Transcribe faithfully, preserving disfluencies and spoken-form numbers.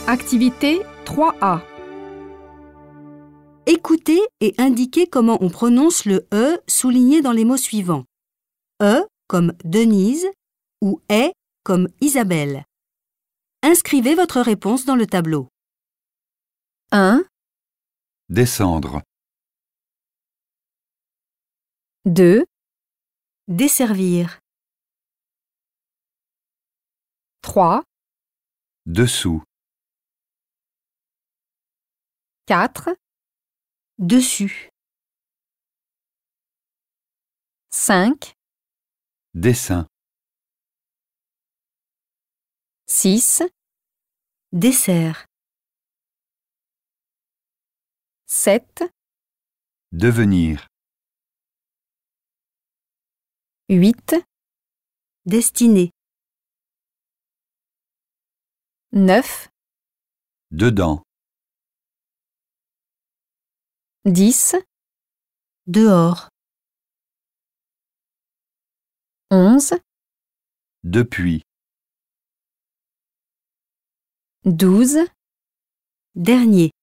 Activité trois A. Écoutez et indiquez comment on prononce le E souligné dans les mots suivants. E comme Denise ou est comme Isabelle. Inscrivez votre réponse dans le tableau. un, Descendre. deux, Desservir. trois, Dessous. quatre, Dessus. cinq, Dessin. six, Dessert. sept, Devenir. huit, Destiné. neuf, Dedans. dix, Dehors. onze, Depuis. douze, Dernier.